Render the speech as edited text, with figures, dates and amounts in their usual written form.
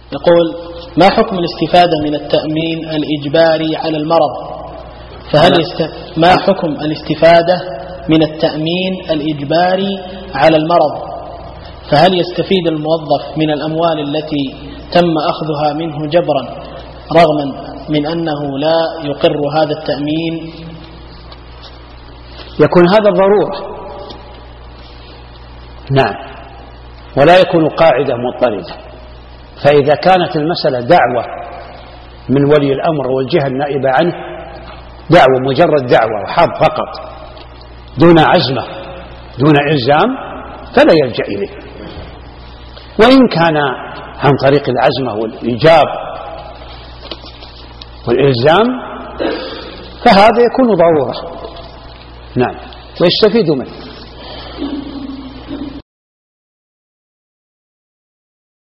يقول: ما حكم الاستفادة من التأمين الإجباري على المرض؟ ما حكم الاستفادة من التأمين الإجباري على المرض؟ فهل يستفيد الموظف من الأموال التي تم أخذها منه جبرا رغما من أنه لا يقر هذا التأمين؟ يكون هذا ضرورة، نعم، ولا يكون قاعدة مضطردة. فإذا كانت المسألة دعوة من ولي الأمر والجهة النائبة عنه، دعوة مجرد دعوة وحظ فقط دون عزمة دون إلزام، فلا يلجأ إليه. وإن كان عن طريق العزمة والإيجاب والإلزام فهذا يكون ضرورة، نعم، ويستفيد منه.